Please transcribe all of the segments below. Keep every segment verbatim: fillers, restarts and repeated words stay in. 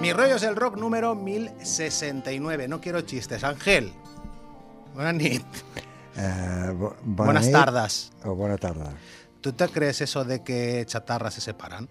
Mi rollo es el rock número mil sesenta y nueve. No quiero chistes. Ángel. Buenas nit. Eh, bo, Buenas tardes. O buena tarde. ¿Tú te crees eso de que Chatarra se separan?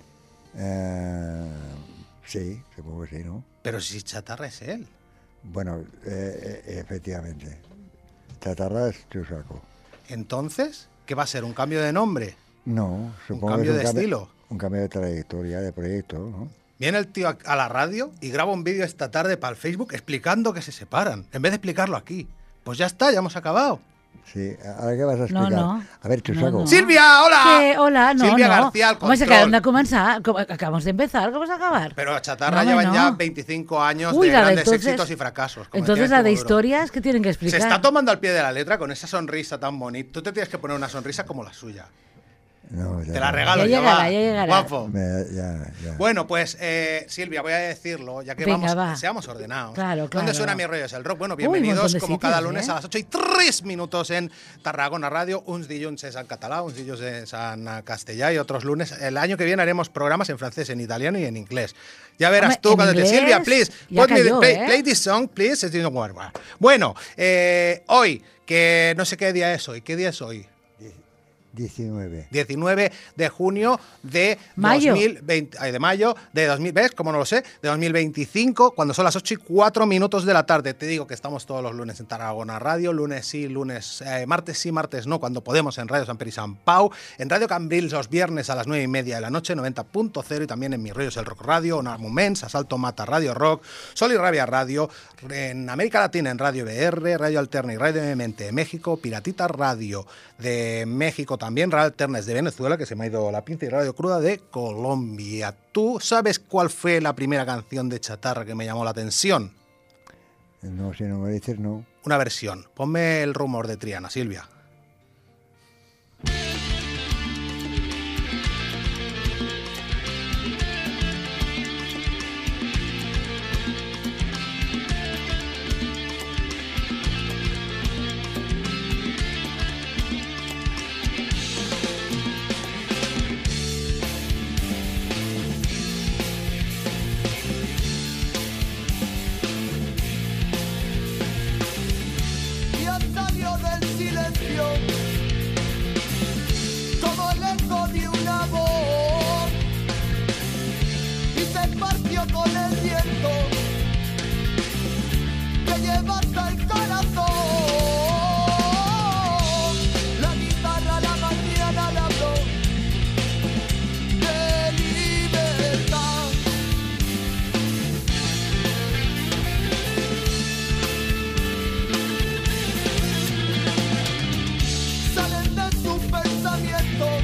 Eh, sí, supongo que sí, ¿no? Pero si Chatarra es él. Bueno, eh, eh, efectivamente. Chatarra es Chusaco. Entonces, ¿qué va a ser? ¿Un cambio de nombre? No, supongo ¿Un cambio que es un de cambio, estilo? Un cambio de trayectoria, de proyecto, ¿no? Viene el tío a, a la radio y graba un vídeo esta tarde para el Facebook explicando que se separan, en vez de explicarlo aquí. Pues ya está, ya hemos acabado. Sí, ¿ahora qué vas a explicar? No, no. A ver, Chusaco. No, no. ¡Silvia, hola! ¿Qué? Hola, no, Silvia no. García, al Home, se control. acabem de començar. Com- Acabamos de empezar, ¿cómo vas a acabar? Pero a Chatarra No, llevan no. ya veinticinco años Uy, de la de grandes entonces- éxitos y fracasos. como Entonces decía la de Timo Duro. historias que tienen que Se explicar. está tomando al pie de la letra con esa sonrisa tan bonita. Tú te tienes que poner una sonrisa como la suya. No, ya Te la no. regalo, Ya ya llegará, va. ya llegará. Guapo. Me- ya, ya. Bueno, pues eh, Silvia, voy a decirlo, ya que Venga, vamos, va. seamos ordenados. Claro, claro. ¿Dónde suena Mi rollo es el rock? Bueno, Uy, un bienvenidos montón de como sitios, cada lunes ¿eh? a las ocho y tres minutos en Tarragona Radio, uns dilluns es en català, uns dilluns es en castellà y otros lunes. El año que viene haremos programas en francés, en italiano y en inglés. Ya verás Hombre, tú en cuando te inglés Silvia, please, ya put me the- cayó, play, ¿eh? play this song, please. Bueno, eh, hoy, que no sé qué día es hoy, ¿qué día es hoy? diecinueve. diecinueve de junio de Mayo. dos mil veinte, ay, de mayo de dos mil, ¿ves? Como no lo sé, de dos mil veinticinco, cuando son las ocho y cuatro minutos de la tarde. Te digo que estamos todos los lunes en Tarragona Radio, lunes sí, lunes, eh, martes sí, martes no, cuando podemos en Radio San Pere y San Pau, en Radio Cambrils los viernes a las nueve y media de la noche, noventa punto cero, y también en Mi Rollo es el Rock Radio, en Moments, Asalto Mata Radio Rock, Sol y Rabia Radio, en América Latina en Radio B R, Radio Alterna y Radio Mente de México, Piratita Radio de México también, Radio Alternas de Venezuela, que se me ha ido la pinza, y Radio Cruda de Colombia. ¿Tú sabes cuál fue la primera canción de Chatarra que me llamó la atención? No, si no me dices, no. Una versión. Ponme El rumor de Triana, Silvia. Ya salió del silencio todo el eco de una voz y se partió con el viento que lleva hasta el corazón. La guitarra a la mañana le habló de libertad. Salen de sus pensamientos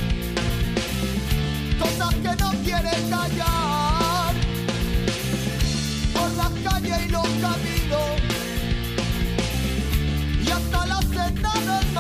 cosas que no quieren callar por las calles y los caminos y hasta la senda del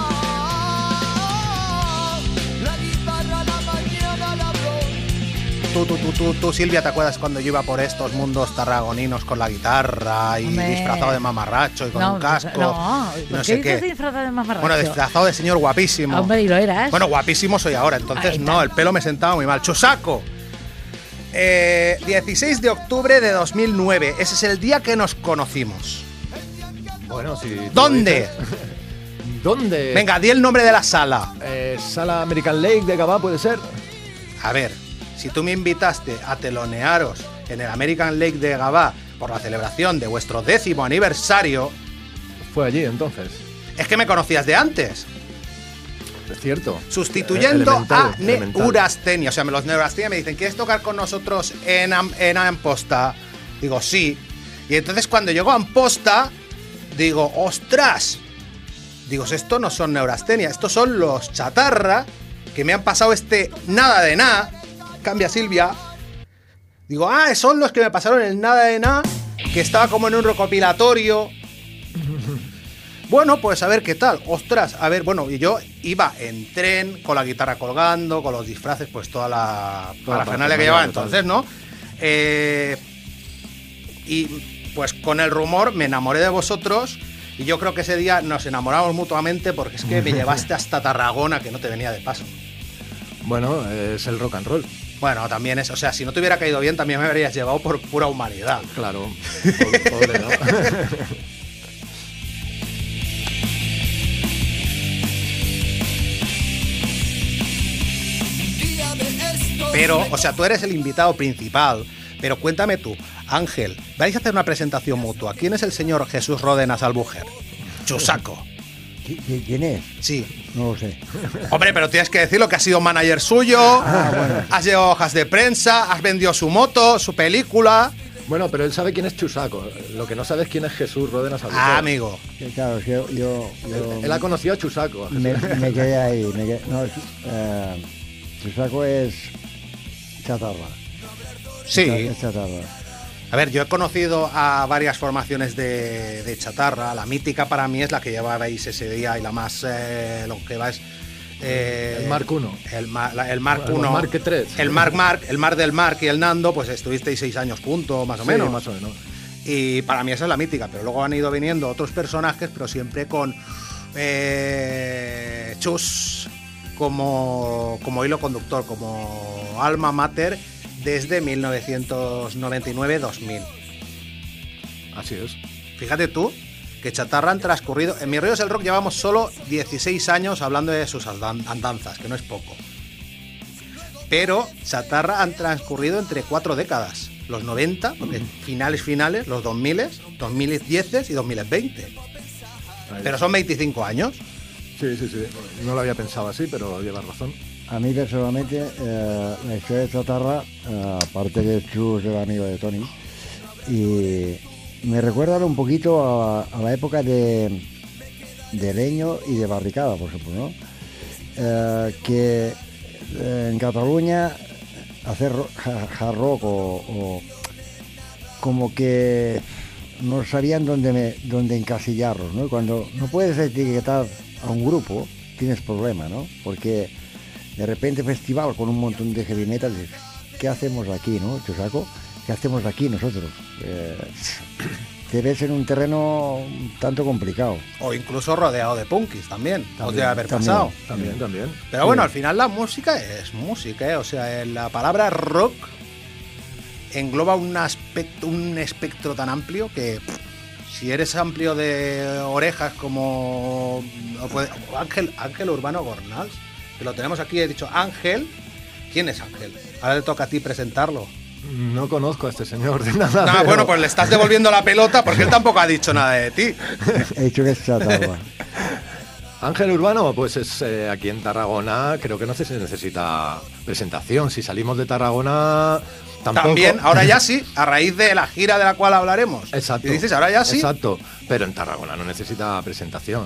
mar. La guitarra a la mañana la habló. Tú, tú, tú, tú, tú, Silvia, ¿te acuerdas cuando yo iba por estos mundos tarragoninos con la guitarra y Hombre. disfrazado de mamarracho y con No, un casco? no, y ¿por no qué sé dices qué. disfrazado de mamarracho? Bueno, disfrazado de señor guapísimo. Hombre, y lo eras. Bueno, guapísimo soy ahora, entonces Ahí no, está. el pelo me sentaba muy mal. ¡Chusaco! Eh, dieciséis de octubre de dos mil nueve, ese es el día que nos conocimos. Bueno, si tú lo ¿Dónde? dices. ¿Dónde? Venga, di el nombre de la sala. Eh, Sala American Lake de Gabá, ¿puede ser? A ver, si tú me invitaste a telonearos en el American Lake de Gabá por la celebración de vuestro décimo aniversario, Fue allí, entonces. es que me conocías de antes. Es cierto. Sustituyendo Eh, elemental, a elemental. Neurastenia. O sea, los Neurastenia me dicen, ¿quieres tocar con nosotros en, Am- en Amposta? Digo, sí. Y entonces cuando llego a Amposta, digo, ¡ostras! Digo, esto no son Neurastenia, estos son los Chatarra, que me han pasado este nada de nada. Cambia Silvia. Digo, ah, son los que me pasaron el nada de nada, que estaba como en un recopilatorio. Bueno, pues a ver qué tal. Ostras, a ver, bueno, y yo iba en tren, con la guitarra colgando, con los disfraces, pues toda la Toda la parafernalia que parafernalia, llevaba total. entonces, ¿no? Eh, y pues con el rumor me enamoré de vosotros y yo creo que ese día nos enamoramos mutuamente porque es que me llevaste hasta Tarragona, que no te venía de paso. Bueno, es el rock and roll. Bueno, también es, o sea, si no te hubiera caído bien, también me habrías llevado por pura humanidad. Claro, pobre, pobre, ¿no? Pero, o sea, tú eres el invitado principal, pero cuéntame tú, Ángel, vais a hacer una presentación mutua. ¿Quién es el señor Jesús Ródenas Albujer? Chusaco. ¿Qui- ¿Quién es? Sí. No lo sé. Hombre, pero tienes que decirlo que has sido manager suyo, Ah, bueno. has llevado hojas de prensa, has vendido su moto, su película. Bueno, pero él sabe quién es Chusaco. Lo que no sabe es quién es Jesús Ródenas Albuquerque. Ah, amigo. Que Claro, es que yo, yo, yo Él, él ha conocido a Chusaco. a Jesús. me, me quedé ahí. Me quedé, no, es, eh, Chusaco es chatarra. Sí. Es chatarra. A ver, yo he conocido a varias formaciones de, de chatarra. La mítica para mí es la que llevabais ese día y la más eh, longeva es... eh, El Mark uno. El, ma- la- el Mark El uno. Mark tres. El Mark Mark, el Mark del Mark y el Nando, pues estuvisteis seis años juntos, más o Sí, menos. más o menos. Y para mí esa es la mítica, pero luego han ido viniendo otros personajes, pero siempre con eh, Chus como, como hilo conductor, como alma mater desde mil novecientos noventa y nueve dos mil. Así es. Fíjate tú que Chatarra han transcurrido... En Mis Ríos del Rock llevamos solo dieciséis años hablando de sus andan- andanzas, que no es poco. Pero Chatarra han transcurrido entre cuatro décadas. Los noventa, porque finales finales, los dos mil, dos mil diez y dos mil veinte. Ahí. Pero son veinticinco años. Sí, sí, sí. No lo había pensado así, pero llevas razón. A mí personalmente, eh, la historia de Chatarra, eh, aparte que Chus era amigo de Tony, y me recuerda un poquito a, a la época de, de Leño y de Barricada, por ejemplo, ¿no? Eh, que eh, en Cataluña hacer ro- ha- hard rock o, o como que no sabían dónde, me, dónde encasillarlos, ¿no? Cuando no puedes etiquetar a un grupo, tienes problema, ¿no? Porque de repente festival con un montón de heavy metal, dices, ¿qué hacemos aquí, no, Chusaco? ¿Qué hacemos aquí nosotros? Eh, te ves en un terreno un tanto complicado. O incluso rodeado de punkis también. También, Podría haber también. pasado. También, también. Pero bueno, al final la música es música, ¿eh? O sea, la palabra rock engloba un aspecto, un espectro tan amplio que pff, si eres amplio de orejas como o puede- o Ángel, Ángel Urbano Gornals, que lo tenemos aquí, he dicho Ángel. ¿Quién es Ángel? Ahora le toca a ti presentarlo. No conozco a este señor de nada. No, pero- bueno, pues le estás devolviendo la pelota porque él tampoco ha dicho nada de ti. He dicho que es Chatarra. Ángel Urbano, pues es eh, aquí en Tarragona, creo que no se necesita presentación. Si salimos de Tarragona, tampoco. También, ahora ya sí, a raíz de la gira de la cual hablaremos. Exacto. Y dices, ahora ya sí. Exacto, pero en Tarragona no necesita presentación.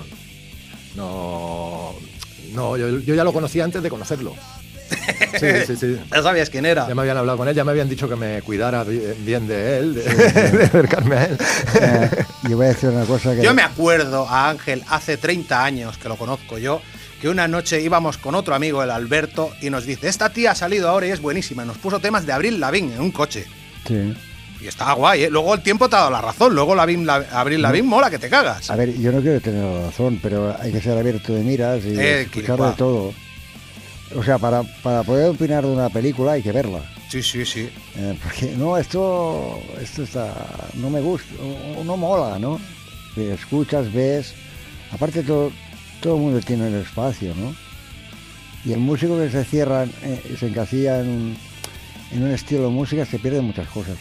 No, no, yo, yo ya lo conocía antes de conocerlo. Sí, sí, sí. Ya sabías quién era. Ya me habían hablado con él, ya me habían dicho que me cuidara bi- bien de él, de, de acercarme a él. Eh, yo voy a decir una cosa que... Yo me acuerdo a Ángel hace treinta años que lo conozco yo, que una noche íbamos con otro amigo, el Alberto, y nos dice, esta tía ha salido ahora y es buenísima. Nos puso temas de Avril Lavigne en un coche. Sí. Y estaba guay, ¿eh? Luego el tiempo te ha dado la razón. Luego Lavigne, la, Avril Lavigne mola que te cagas. A ver, yo no quiero tener la razón, pero hay que ser abierto de miras y Eh, escuchar Quilipua. de todo. O sea, para, para poder opinar de una película hay que verla. Sí, sí, sí. Eh, porque no, esto, esto está, no me gusta, o- o no mola, ¿no? Que escuchas, ves, aparte todo, todo el mundo tiene el espacio, ¿no? Y el músico que se cierra, eh, se encasilla en un, en un estilo de música, se pierde muchas cosas.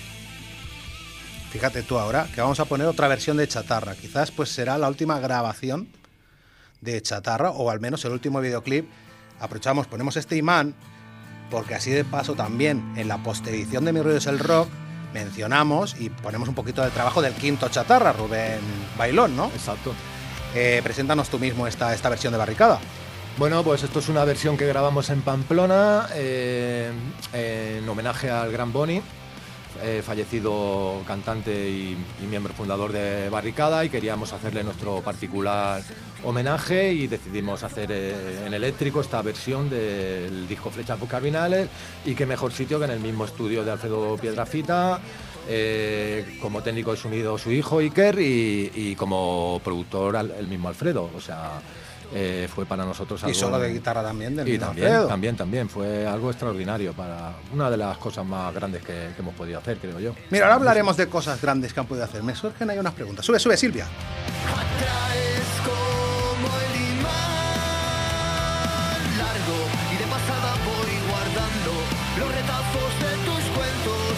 Fíjate tú ahora que vamos a poner otra versión de Chatarra. Quizás pues será la última grabación de Chatarra, o al menos el último videoclip. Aprovechamos, ponemos este imán, porque así de paso también en la postedición de Mis Ruidos el Rock mencionamos y ponemos un poquito del trabajo del quinto Chatarra, Rubén Bailón, ¿no? Exacto. Eh, preséntanos tú mismo esta, esta versión de Barricada. Bueno, pues esto es una versión que grabamos en Pamplona eh, en homenaje al Gran Boni, eh, fallecido cantante y, y miembro fundador de Barricada, y queríamos hacerle nuestro particular homenaje y decidimos hacer eh, en eléctrico esta versión del disco Flechas Cardinales, y qué mejor sitio que en el mismo estudio de Alfredo Piedrafita. Eh, como técnico de sonido su hijo Iker y, y como productor al- el mismo Alfredo, o sea, eh, fue para nosotros algo... Y solo de guitarra también, del Y mismo también, Alfredo. también, también, fue algo extraordinario, para una de las cosas más grandes que, que hemos podido hacer, creo yo. Mira, ahora hablaremos de cosas grandes que han podido hacer. Me surgen ahí unas preguntas. Sube, sube, Silvia. Atraes como el imán largo y de pasada voy guardando los retazos de tus cuentos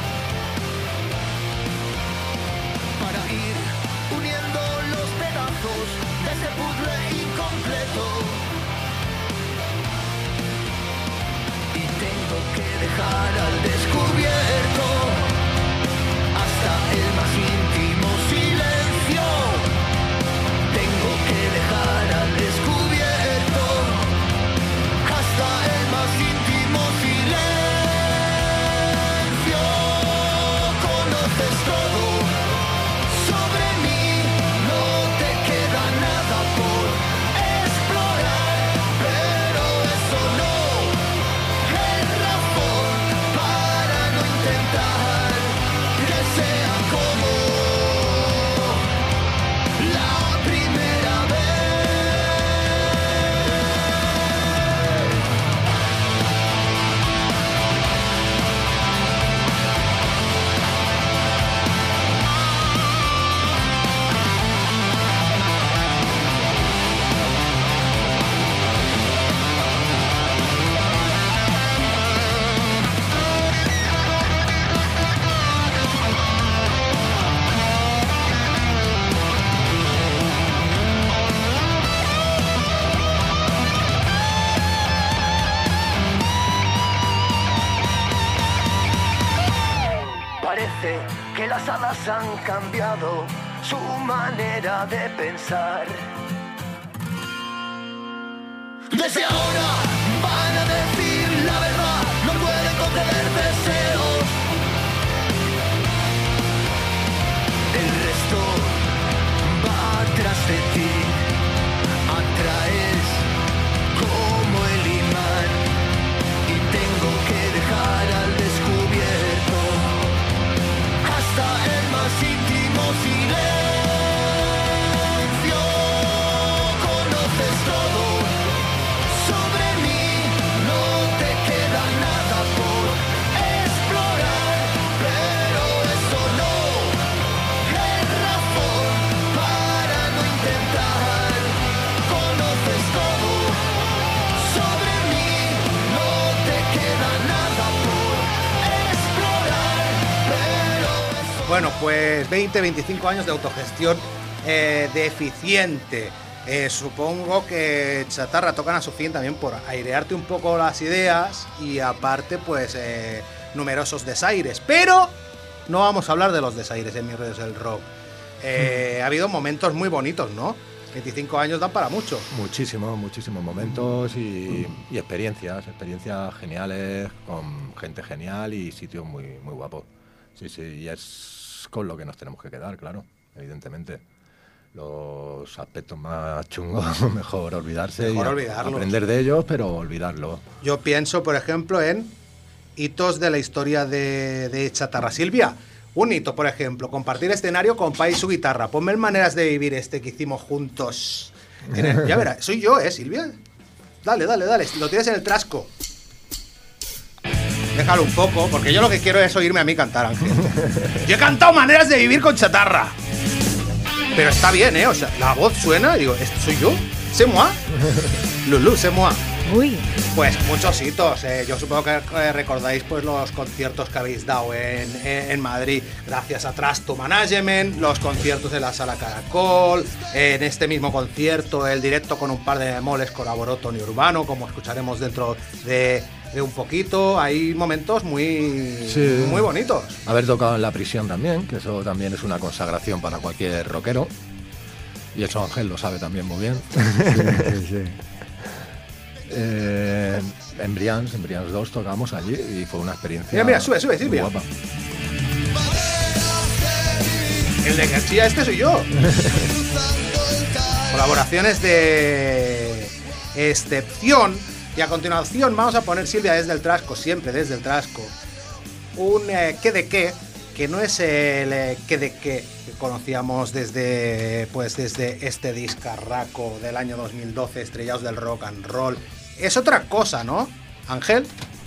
para ir uniendo los pedazos de ese puzzle incompleto. Y tengo que dejar al descubierto hasta el más íntimo silencio. Tengo que dejar al descubierto hasta el más íntimo silencio. Conoces todo sobre mí, no te queda nada por explorar, pero eso no es razón para no intentar que sea como la primera Parece que las hadas han cambiado su manera de pensar. Desde ahora van a decir la verdad, no pueden conceder deseos. El resto va atrás de ti, atraes como el imán y tengo que dejar al descubierto hasta el más íntimo silencio. Conoces todo sobre mí, no te queda nada por explorar, pero eso no es razón para no intentar. Conoces todo sobre mí, no te queda nada por explorar, pero eso Bueno, pues veinte, veinticinco años de autogestión eh, deficiente. Eh, supongo que Chatarra tocan a su fin también por airearte un poco las ideas y aparte pues eh, numerosos desaires. Pero no vamos a hablar de los desaires en Mis Redes del Rock. Eh, ha habido momentos muy bonitos, ¿no? veinticinco años dan para mucho. Muchísimos, muchísimos momentos y, y experiencias, experiencias geniales, con gente genial y sitios muy, muy guapos. Sí, sí, y es con lo que nos tenemos que quedar, claro, evidentemente. Los aspectos más chungos, mejor olvidarse Mejor y olvidarlos. aprender de ellos, pero olvidarlo. Yo pienso, por ejemplo, en hitos de la historia de, de Chatarra. Silvia, un hito, por ejemplo, compartir escenario con Pai y su guitarra. Ponme en maneras de vivir este que hicimos juntos. En el- ya verás, soy yo, ¿eh, Silvia? Dale, dale, dale, lo tienes en el trasco. Déjalo un poco, porque yo lo que quiero es oírme a mí cantar, Ángel. Yo he cantado maneras de vivir con Chatarra. Pero está bien, ¿eh? O sea, la voz suena y digo, ¿este soy yo? ¿C'est moi? Lulu, c'est moi. Uy, Pues muchos hitos. Eh. Yo supongo que eh, recordáis pues los conciertos que habéis dado en, en, en Madrid gracias a Trust to Management, los conciertos en la Sala Caracol, eh, en este mismo concierto el directo con un par de moles colaboró Tony Urbano, como escucharemos dentro de, de un poquito. Hay momentos muy, Sí. muy bonitos. Haber tocado en La Prisión también, que eso también es una consagración para cualquier rockero. Y eso Ángel lo sabe también muy bien. Sí, sí. Eh, en Brians, en Brians dos tocamos allí y fue una experiencia. Mira, mira, sube, sube, muy Silvia. guapa. El de García, este soy yo. Colaboraciones de excepción. Y a continuación vamos a poner, Silvia, desde el Trasco, siempre desde el Trasco, un eh, qué de qué que no es el eh, que de que conocíamos desde, pues, desde este discarraco del año dos mil doce, estrellados del rock and roll. Es otra cosa, ¿no, Ángel?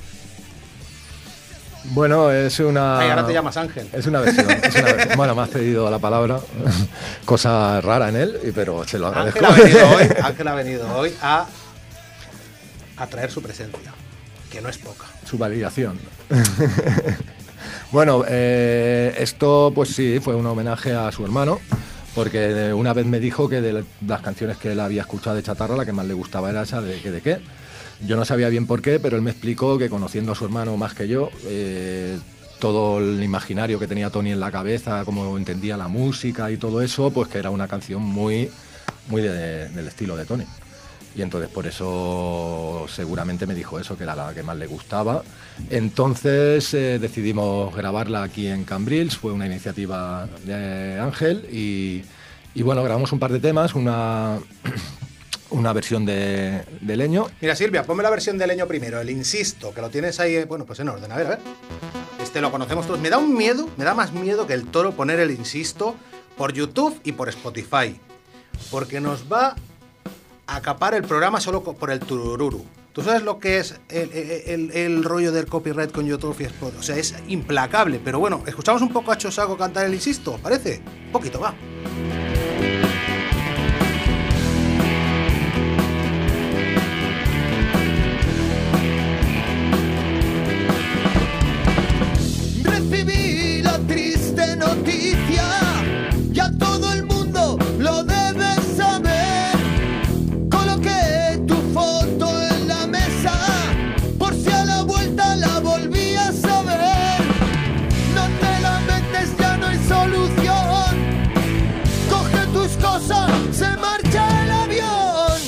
Bueno, es una... Ay, ahora te llamas Ángel. Es una versión. Es una versión. Bueno, me has cedido la palabra. Cosa rara en él, pero se lo agradezco. Ángel ha venido hoy, Ángel ha venido hoy a, a traer su presencia, que no es poca. Su validación. Bueno, eh, esto pues sí, fue un homenaje a su hermano, porque una vez me dijo que de las canciones que él había escuchado de Chatarra, la que más le gustaba era esa de ¿qué de qué? Yo no sabía bien por qué, pero él me explicó que, conociendo a su hermano más que yo, eh, todo el imaginario que tenía Tony en la cabeza, cómo entendía la música y todo eso, pues que era una canción muy, muy de, del estilo de Tony. Y entonces por eso seguramente me dijo eso, que era la que más le gustaba. Entonces eh, decidimos grabarla aquí en Cambrils, fue una iniciativa de Ángel y, y bueno, grabamos un par de temas, una, una versión de, de Leño. Mira, Silvia, ponme la versión de Leño primero, el Insisto, que lo tienes ahí, bueno, pues en orden, a ver, a ver. Este lo conocemos todos. Me da un miedo, me da más miedo que el toro poner el Insisto por YouTube y por Spotify, porque nos va a acapar el programa solo por el turururu. ¿Tú sabes lo que es el, el, el rollo del copyright con YouTube y Spotify? O sea, es implacable. Pero bueno, escuchamos un poco a Chosaco cantar el Insisto, ¿os parece? Un poquito, va. Recibí la triste noticia, ya todo el mundo lo debe saber. Coloqué tu foto en la mesa, por si a la vuelta la volvías a ver. No te lamentes, ya no hay solución. Coge tus cosas, se marcha el avión.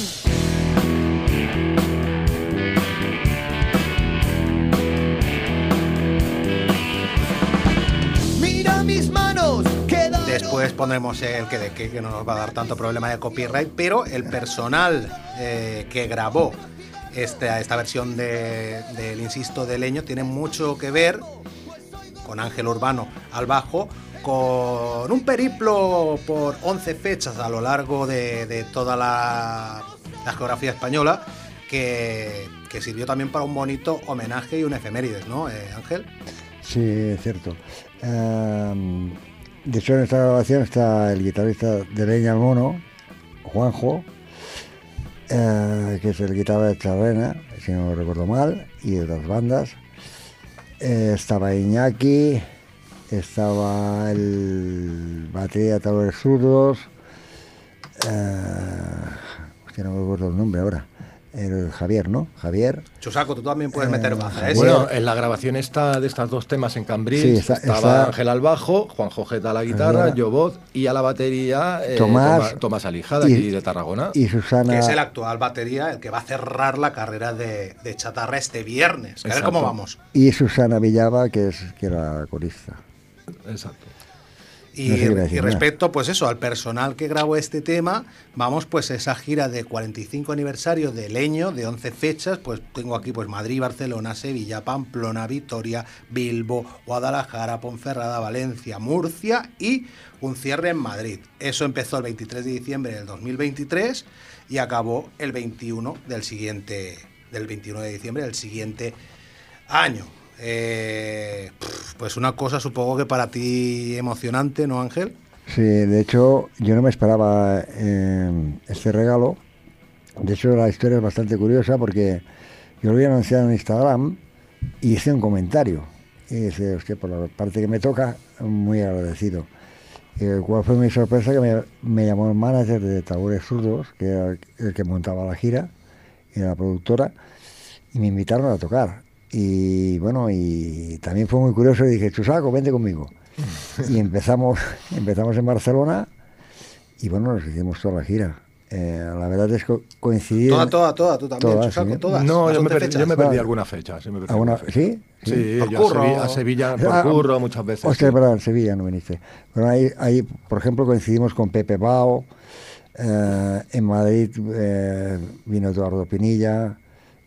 Mira mis manos, quedaron... Después pondremos el que de qué, que no nos va a dar tanto problema de copyright, pero el personal eh, que grabó esta, esta versión de, del Insisto de Leño tiene mucho que ver con Ángel Urbano al bajo, con un periplo por once fechas a lo largo de, de toda la, la geografía española, que, que sirvió también para un bonito homenaje y un efemérides, ¿no, eh, Ángel? Sí, es cierto. Um, de hecho, en esta grabación está el guitarrista de Leña al Mono, Juanjo, eh, que es el guitarra de Charrena, si no recuerdo mal, y de otras bandas. Eh, estaba Iñaki, estaba el batería de Tabores Zurdos, eh, hostia, no me acuerdo el nombre ahora. El Javier, ¿no? Javier. Chosaco, tú también puedes meter baja, ¿eh? Bueno, en la grabación esta, de estas dos temas en Cambrils, sí, está, estaba está, Ángel al bajo, Juanjo Jeta a la guitarra, Ajá. yo voz, y a la batería eh, Tomás, Tomás, Tomás Alijada, de aquí de Tarragona. Y Susana... Que es el actual batería, el que va a cerrar la carrera de, de Chatarra este viernes. A ver cómo vamos. Y Susana Villaba, que es que era corista. Exacto. Y, no y respecto, pues eso, al personal que grabó este tema, vamos, pues esa gira de cuarenta y cinco aniversario de Leño, de once fechas, pues tengo aquí pues Madrid, Barcelona, Sevilla, Pamplona, Vitoria, Bilbo, Guadalajara, Ponferrada, Valencia, Murcia y un cierre en Madrid. Eso empezó el veintitrés de diciembre del dos mil veintitrés y acabó el veintiuno del siguiente, del veintiuno de diciembre del siguiente año. Eh, pues una cosa supongo que para ti emocionante, ¿no, Ángel? Sí, de hecho yo no me esperaba eh, este regalo. De hecho la historia es bastante curiosa porque yo lo había anunciado en Instagram y hice un comentario y dice, hostia, por la parte que me toca, muy agradecido. Eh, ¿Cuál fue mi sorpresa? Que me, me llamó el manager de Tabores Zurdos, que era el que montaba la gira, y la productora, y me invitaron a tocar. Y bueno, y también fue muy curioso y dije, Chusaco, vente conmigo. Y empezamos empezamos en Barcelona y bueno, nos hicimos toda la gira. Eh, la verdad es que coincidí... Toda, toda, toda, tú también, todas, Chusaco, ¿sí? Todas. No, yo me, perdí, yo me perdí alguna fecha. Sí, me perdí ¿Alguna, alguna fecha. ¿Sí? Sí, por yo curro. A Sevilla, a Sevilla por ah, curro muchas veces. Hostia, sí. perdón, en Sevilla no viniste. Bueno, ahí, ahí, por ejemplo, coincidimos con Pepe Bao, eh, en Madrid eh, vino Eduardo Pinilla,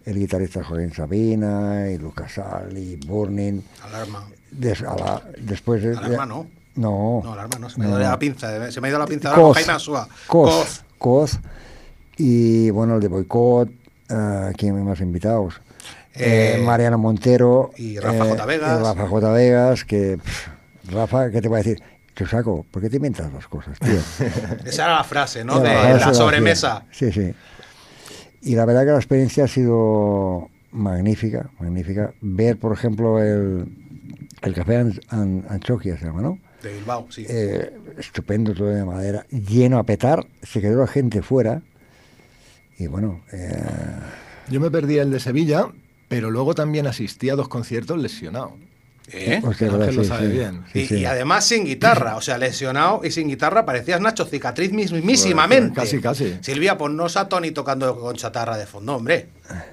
el guitarrista Joaquín Sabina, y Lucas Sal, y Burning. Alarma. Des, a la, después de, Alarma no. No. No, alarma no. Se me no. ha ido la pinza. Se me ha ido la pinza ahora con Jaime Asúa. Coz. Coz. Y bueno, el de Boicot. Uh, ¿Quién más invitados? Eh, eh, Mariano Montero. Y Rafa eh, J. Vegas. Rafa J. Vegas, que... Pff, Rafa, ¿qué te voy a decir? Chusaco, ¿por qué te inventas las cosas, tío? Esa era la frase, ¿no? Era de la, la sobremesa. Sí, sí. Y la verdad que la experiencia ha sido magnífica, magnífica. Ver, por ejemplo, el, el café An, An, Anchoquia, se llama, ¿no? De Bilbao, sí. Eh, estupendo, todo de madera, lleno a petar, se quedó la gente fuera. Y bueno... Eh... Yo me perdí el de Sevilla, pero luego también asistí a dos conciertos lesionado. ¿Eh? Hostia, Ángel sí, lo sabe sí, bien. sí, y, sí. y además sin guitarra, o sea, lesionado y sin guitarra, parecías Nacho Cicatriz mismísimamente. Casi, casi. Silvia, ponnos a Tony tocando con chatarra de fondo, hombre.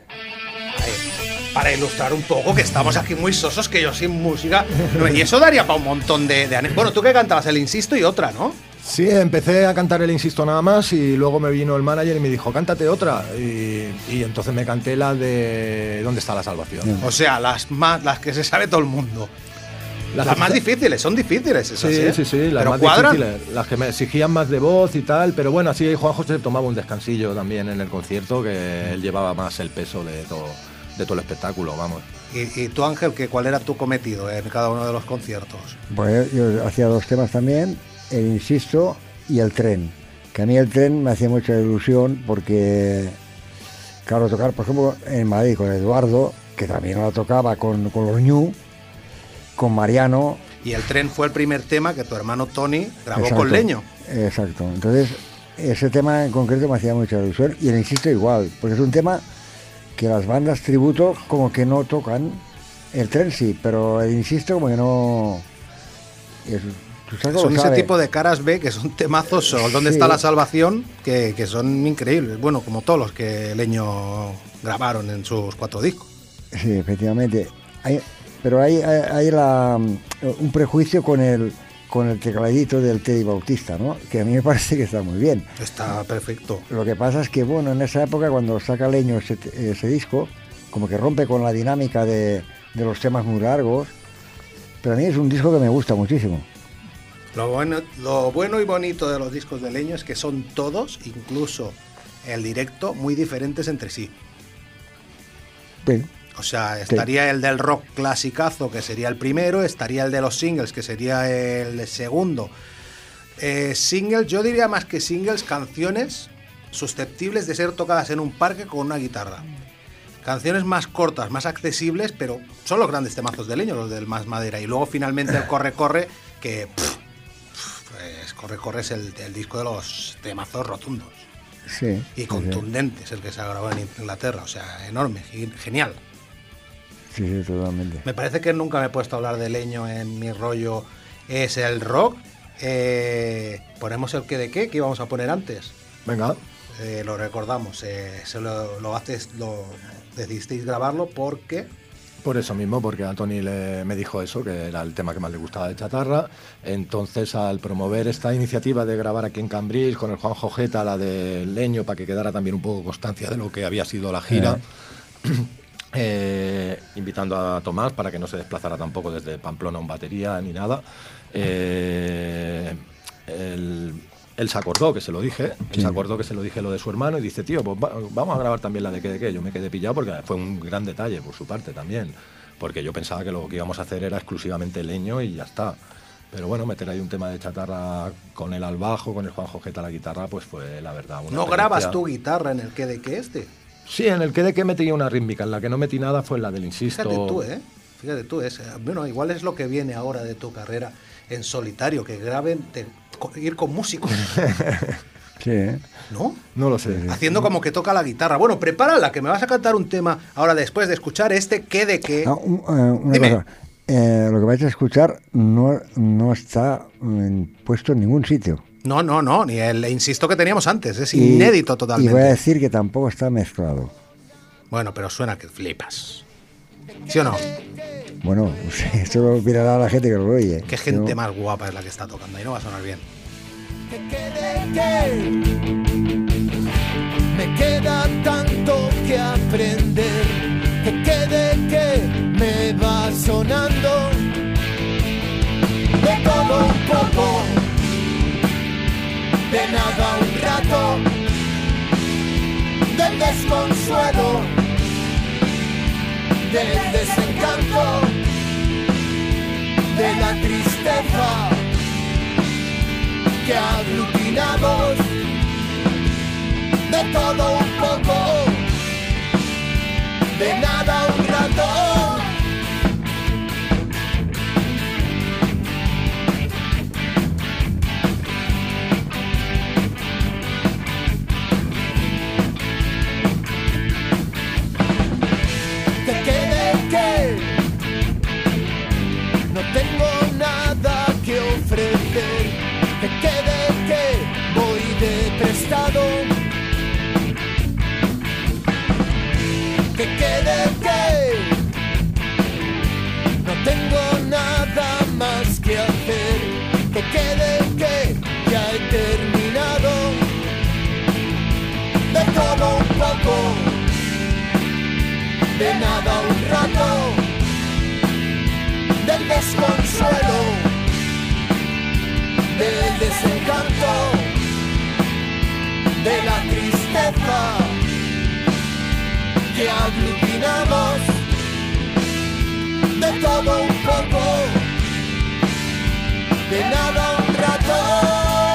Ahí, para ilustrar un poco que estamos aquí muy sosos, que yo sin música... No, y eso daría para un montón de, de... Bueno, tú que cantabas el Insisto y otra, ¿no? Sí, empecé a cantar el Insisto nada más y luego me vino el manager y me dijo, cántate otra. Y, y entonces me canté la de ¿Dónde está la salvación? O sea, las más, las que se sabe todo el mundo. Las, las más difíciles, son difíciles esas, sí, ¿eh? sí, sí, las pero más cuadran. difíciles, las que me exigían más de voz y tal, pero bueno, así Juan José tomaba un descansillo también en el concierto, que él llevaba más el peso de todo, de todo el espectáculo, vamos. ¿Y, y tú, Ángel, que cuál era tu cometido en cada uno de los conciertos? Pues yo hacía dos temas también, el Insisto y el Tren, que a mí el Tren me hacía mucha ilusión porque, claro, tocar, por ejemplo, en Madrid con Eduardo, que también la tocaba con, con los Ñu, con Mariano. Y el Tren fue el primer tema que tu hermano Tony grabó Exacto, con Leño. Exacto, entonces ese tema en concreto me hacía mucha ilusión y el Insisto igual, porque es un tema que las bandas tributo como que no tocan, el Tren sí, pero el Insisto como que no... Es, son ese tipo de caras B que son temazos, o ¿Dónde sí. está la salvación? Que, que son increíbles, bueno, como todos los que Leño grabaron en sus cuatro discos. Sí, efectivamente. Hay, pero hay, hay, hay la, un prejuicio con el con el tecladito del Teddy Bautista, ¿no? Que a mí me parece que está muy bien. Está perfecto. Lo que pasa es que, bueno, en esa época cuando saca Leño ese, ese disco, como que rompe con la dinámica de, de los temas muy largos, pero a mí es un disco que me gusta muchísimo. Lo bueno, lo bueno y bonito de los discos de Leño es que son todos, incluso el directo, muy diferentes entre sí. Sí. O sea, estaría sí. el del rock clasicazo, que sería el primero, estaría el de los singles, que sería el segundo. Eh, singles, yo diría más que singles, canciones susceptibles de ser tocadas en un parque con una guitarra. Canciones más cortas, más accesibles, pero son los grandes temazos de Leño, los del Más Madera. Y luego finalmente el Corre Corre, que... Pff, pues Corre Corre es el, el disco de los temazos rotundos. Sí. Y contundentes, sí. El que se ha grabado en Inglaterra. O sea, enorme, genial. Sí, sí, totalmente. Me parece que nunca me he puesto a hablar de Leño en mi rollo. Es el rock. Eh, ponemos el qué de qué, que íbamos a poner antes. Venga. Eh, lo recordamos. Eh, se lo, lo haces, lo decidisteis grabarlo porque... Por eso mismo, porque a Tony le, me dijo eso, que era el tema que más le gustaba de Chatarra. Entonces, al promover esta iniciativa de grabar aquí en Cambrils con el Juan Jojeta, la de Leño, para que quedara también un poco constancia de lo que había sido la gira, eh. Eh, invitando a Tomás para que no se desplazara tampoco desde Pamplona en batería ni nada, eh, él, él se acordó que se lo dije, sí. él se acordó que se lo dije lo de su hermano y dice, tío, pues va, vamos a grabar también la de qué de qué. Yo me quedé pillado porque fue un gran detalle por su parte también, porque yo pensaba que lo que íbamos a hacer era exclusivamente Leño y ya está. Pero bueno, meter ahí un tema de Chatarra con él al bajo, con el Juan Jojeta a la guitarra, pues fue la verdad una ¿No experiencia. Grabas tu guitarra en el qué de qué este? Sí, en el que de que metí una rítmica, en la que no metí nada fue en la del Insisto. Fíjate tú, ¿eh? Fíjate tú, es, bueno, igual es lo que viene ahora de tu carrera en solitario, que graben, te, ir con músicos. Sí, ¿eh? ¿No? No lo sé. Haciendo como que toca la guitarra. Bueno, prepárala, que me vas a cantar un tema ahora después de escuchar este qué de qué. Ah, un, uh, una Dime. cosa. Eh, lo que vais a escuchar no, no está um, puesto en ningún sitio. No, no, no, ni el insisto que teníamos antes, es y, inédito totalmente. Y voy a decir que tampoco está mezclado. Bueno, pero suena que flipas. ¿Sí o no? Bueno, esto lo mirará la gente que lo oye. Qué gente ¿no? más guapa es la que está tocando, ahí no va a sonar bien. Me queda tanto que aprender. Que quede que me va sonando de todo un poco, de nada un rato, del desconsuelo, del desencanto, de la tristeza que aglutinamos, de todo un poco, de nada un rato. Que quede que no tengo nada que ofrecer. Que quede que voy de prestado. Que quede que no tengo nada más que hacer. Que quede que ya he terminado de todo un poco, de nada un rato, del desconsuelo, del desencanto, de la tristeza que aglutinamos, de todo un poco, de nada un rato.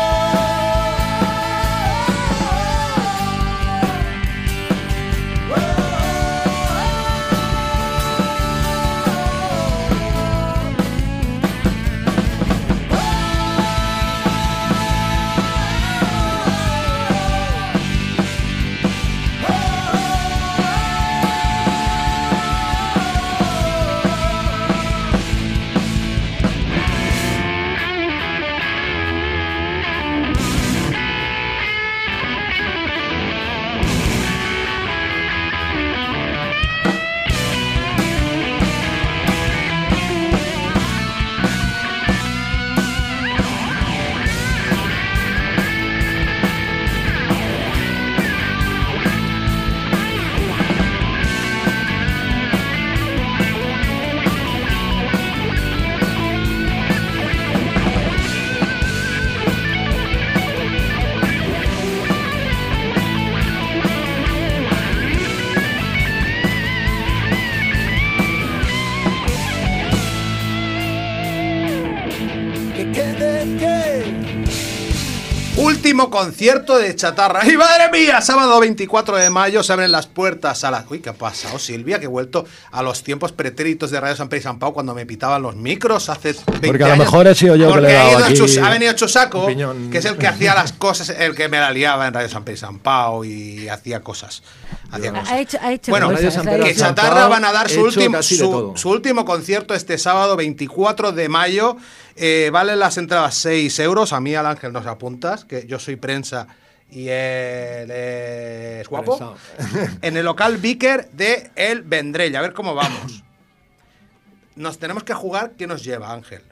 Último concierto de Chatarra. ¡Y madre mía! Sábado veinticuatro de mayo se abren las puertas a la... Uy, ¿qué ha pasado, Silvia? Que he vuelto a los tiempos pretéritos de Radio San Pedro y San Pau cuando me pitaban los micros hace veinte años. Porque a lo mejor he sido yo Porque que le he ha, dado ido aquí Chus, ha venido Chusaco, piñón. que es el que hacía las cosas, el que me la liaba en Radio San Pedro y San Pau y hacía cosas. Hacía Ha cosas. hecho, ha hecho Bueno, cosas, Radio San Pedro ha que hecho- San Chatarra Pau, van a dar he su hecho último, casi de su, todo. su último concierto este sábado veinticuatro de mayo. Eh, valen las entradas seis euros. A mí, al Ángel, nos apuntas, que yo soy prensa y él es guapo. Prensado. En el local Vicker de El Vendrell. A ver cómo vamos. Nos tenemos que jugar. ¿Quién nos lleva, Ángel?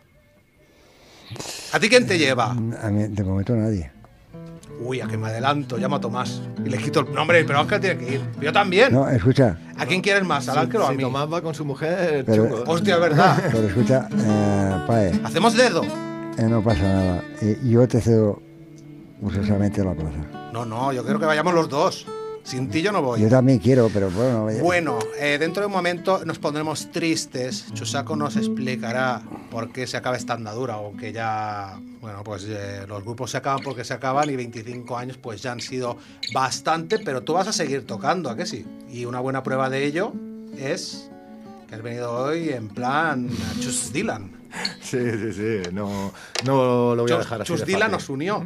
¿A ti quién te lleva? A mí, de momento nadie. Uy, a que me adelanto, llamo a Tomás. Y le quito el nombre, pero Ángel tiene que ir. Yo también. No, escucha, ¿A quién quieres más? ¿Al Ángel o a Si mí? Tomás va con su mujer, Pero- chungo. Hostia, es verdad. pero escucha, eh, Pae, ¿Hacemos dedo? eh, no pasa nada. Eh, yo te cedo gustosamente la plaza. No, no, yo quiero que vayamos los dos. Sin ti yo no voy. Yo también quiero, pero bueno. vaya- Bueno, eh, dentro de un momento nos pondremos tristes. Chusaco nos explicará por qué se acaba esta andadura, aunque ya, bueno, pues eh, los grupos se acaban porque se acaban y veinticinco años pues ya han sido bastante, pero tú vas a seguir tocando, ¿a qué sí? Y una buena prueba de ello es que has venido hoy en plan Chus Dylan. Sí, sí, sí. No, no lo voy a Chus, dejar así. Chus de Dylan fácil. nos unió.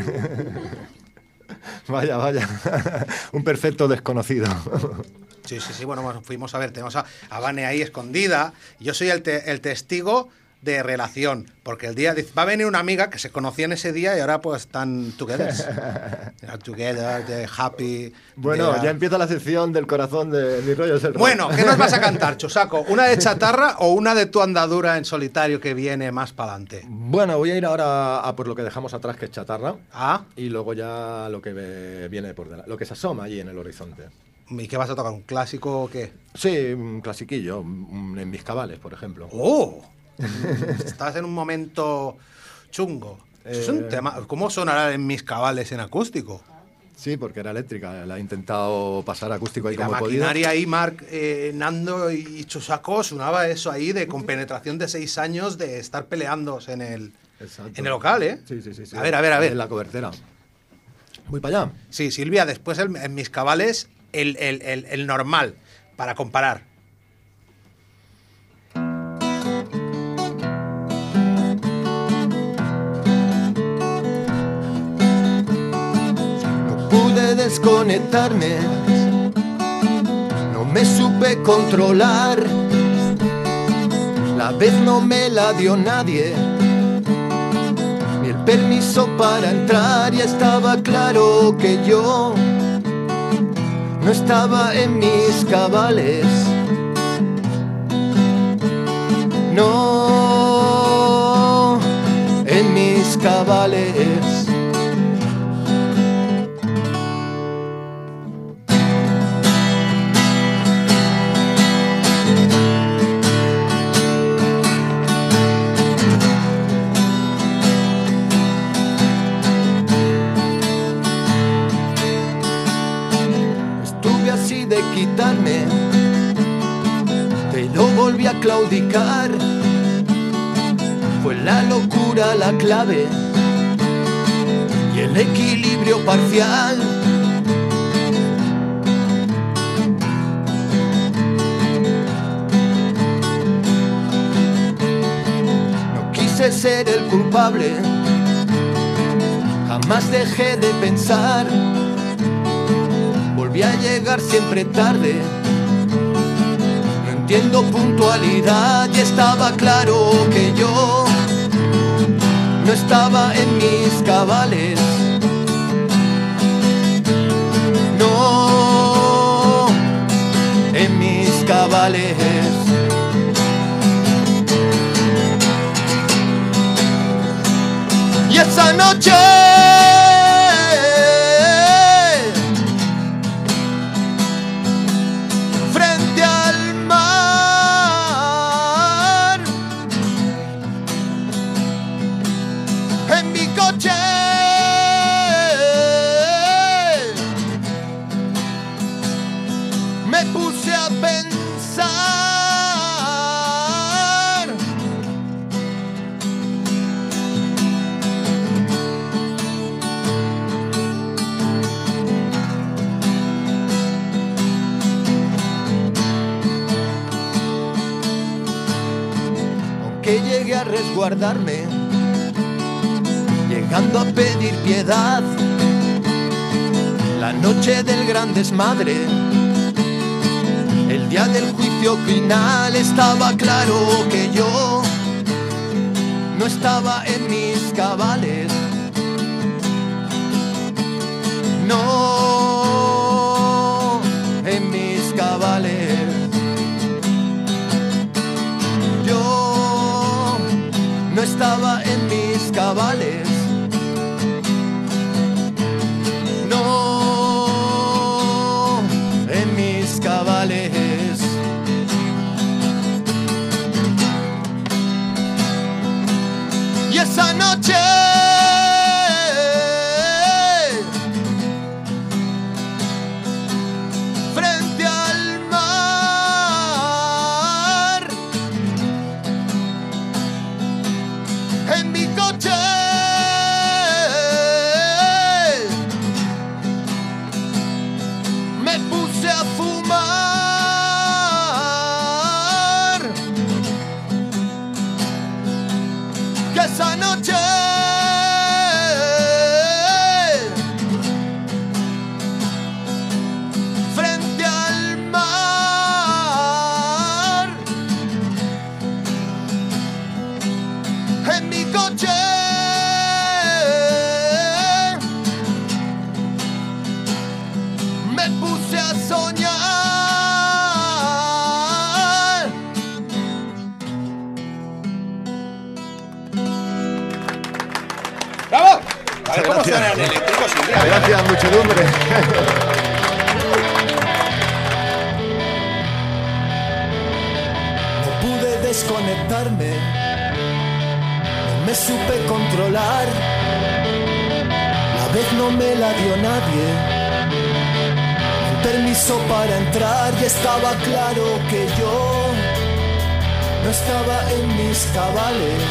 Vaya, vaya. Un perfecto desconocido. Sí, sí, sí, bueno, bueno, fuimos a ver, tenemos a, a Vane ahí escondida. Yo soy el, te- el testigo de relación, porque el día dice, va a venir una amiga que se conocían ese día y ahora pues están together. Together, de happy. Bueno, de- ya empieza la sección del corazón de Mi Rollo es el Rock. Bueno, ¿qué nos vas a cantar, Chusaco? ¿Una de Chatarra o una de tu andadura en solitario que viene más para adelante? Bueno, voy a ir ahora a por lo que dejamos atrás, que es Chatarra. Ah, Y luego ya lo que ve- viene por delante, lo que se asoma allí en el horizonte. ¿Y qué vas a tocar? ¿Un clásico o qué? Sí, un clasiquillo, un- en mis cabales, por ejemplo. ¡Oh! Estás en un momento chungo. Eso es un Eh, tema. ¿Cómo sonará en mis cabales en acústico? Sí, porque era eléctrica, la he intentado pasar acústico ahí Y la como he podido. maquinaria ahí, Marc, eh, Nando y Chusaco, sonaba eso ahí de con penetración de seis años de estar peleándose en el, Exacto. en el local, ¿eh? Sí, sí, sí, sí. A ver, a ver, a ver. En la cobertera. Muy para allá. Sí, Silvia, después el- en mis cabales, el, el- el- el normal, para comparar. No pude desconectarme, no me supe controlar. La vez no me la dio nadie, ni el permiso para entrar. Ya estaba claro que yo no estaba en mis cabales. No, en mis cabales. Estuve así de quitarme, pero volví a claudicar. Fue la locura la clave y el equilibrio parcial. No quise ser el culpable, jamás dejé de pensar. Volví a llegar siempre tarde, no entiendo puntualidad. Y estaba claro que yo no estaba en mis cabales. No, en mis cabales. Y esa noche frente al mar, en mi coche me puse a pensar. Aunque llegué a resguardarme, llegando a pedir piedad, la noche del gran desmadre, el día del juicio final, estaba claro que yo no estaba en mis cabales. No, en mis cabales. Yo no estaba en mis cabales. No, en mis cabales. Y esa noche frente al mar, en mi coche me puse a fumar. Que esa noche frente al mar, en mi coche me puse a soñar. ¡Bravo! A ver cómo Gracias. suena en eléctrico, Silvia. Gracias, muchedumbre. desconectarme, no me supe controlar. La vez no me la dio nadie, el permiso para entrar, y estaba claro que yo no estaba en mis cabales.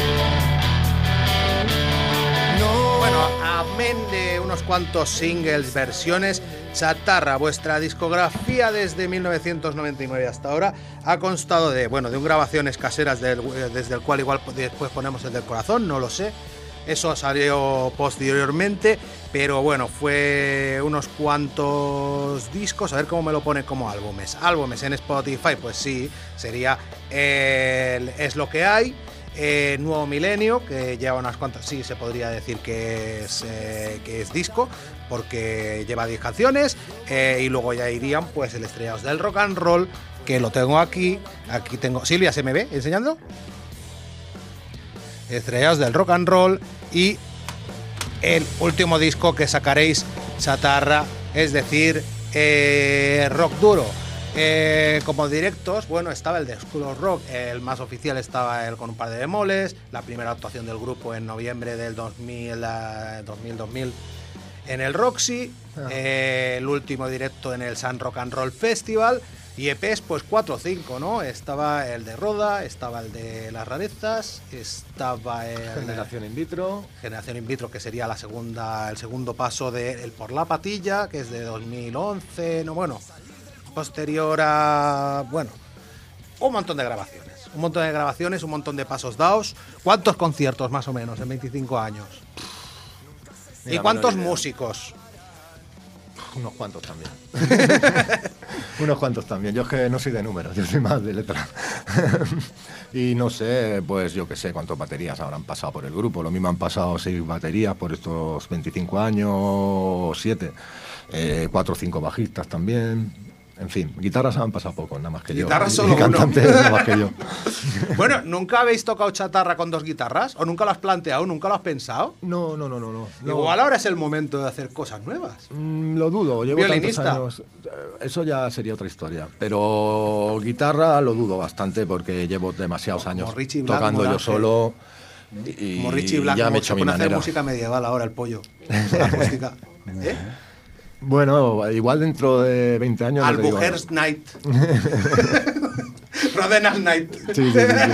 No. Bueno, amén de unos cuantos singles, versiones, Chatarra, vuestra discografía desde mil novecientos noventa y nueve hasta ahora ha constado de, bueno, de un grabaciones caseras del, desde el cual igual después ponemos el del corazón, no lo sé. Eso salió posteriormente, pero bueno, fue unos cuantos discos. A ver cómo me lo pone como álbumes. Álbumes en Spotify, pues sí, sería el Es lo que hay, eh, Nuevo Milenio, que lleva unas cuantas, sí, se podría decir que es, eh, que es disco, porque lleva diez canciones, eh, y luego ya irían pues el Estrellados del Rock and Roll, que lo tengo aquí. Aquí tengo, Silvia, ¿se me ve enseñando? Estrellados del Rock and Roll y el último disco que sacaréis, Chatarra, es decir, eh, rock duro. Eh, como directos, bueno, estaba el de School of Rock, el más oficial estaba el con un par de bemoles, la primera actuación del grupo en noviembre del dos mil, dos mil, dos mil en el Roxy, ah. eh, el último directo en el Sun Rock and Roll Festival. Y E Pes, pues cuatro o cinco, ¿no? Estaba el de Roda, estaba el de Las Rarezas, estaba el... Generación In Vitro. Generación In Vitro, que sería la segunda, el segundo paso de El Por la Patilla, que es de dos mil once, no, bueno, posterior a... Bueno, un montón de grabaciones, un montón de grabaciones, un montón de pasos dados. ¿Cuántos conciertos, más o menos, en veinticinco años? Mira, ¿y cuántos músicos? Unos cuantos también. Unos cuantos también. Yo es que no soy de números, yo soy más de letra. Y no sé, pues yo qué sé cuántas baterías habrán pasado por el grupo. Lo mismo han pasado seis baterías por estos veinticinco años, o siete. Eh, cuatro o cinco bajistas también. En fin, guitarras han pasado poco, nada más que yo. Guitarras solo y cantantes uno. Nada más que yo. Bueno, ¿nunca habéis tocado Chatarra con dos guitarras? ¿O nunca lo has planteado? ¿Nunca lo has pensado? No, no, no, no. no. Igual ahora es el momento de hacer cosas nuevas. Mm, lo dudo, llevo ¿Violinista? tantos años. Eso ya sería otra historia. Pero guitarra lo dudo bastante porque llevo demasiados años Richie Black, tocando yo solo. Y, Como Richie Black, ya me he hecho mi pone a hacer manera. música medieval ahora el pollo. La acústica. ¿Eh? Bueno, igual dentro de veinte años... Albuquerque Night. Rodenas Night. Sí, sí, sí, sí.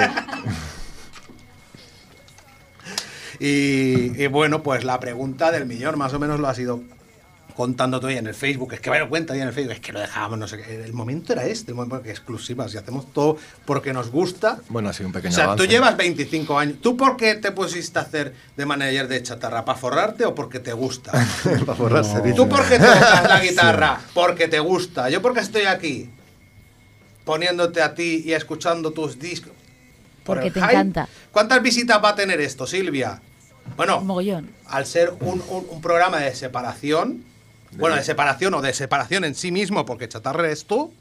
y, y bueno, pues la pregunta del millón, más o menos lo has ido contando tú ahí en el Facebook. Es que vaya cuenta ahí en el Facebook, es que lo dejábamos, no sé qué. El momento era este, el momento que exclusivas y hacemos todo porque nos gusta. Bueno, ha sido un pequeño O sea, avance. tú llevas veinticinco años. ¿Tú por qué te pusiste a hacer de manager de Chatarra? ¿Para forrarte o porque te gusta? Para forrarse, No. dice. ¿Tú por qué tocas la guitarra? Porque te gusta. ¿Yo por qué estoy aquí? Poniéndote a ti y escuchando tus discos. ¿Por Porque el te hype? encanta. ¿Cuántas visitas va a tener esto, Silvia? Bueno, Un mogollón. al ser un, un- un programa de separación, bueno, de separación o de separación en sí mismo, porque Chatarra eres tú,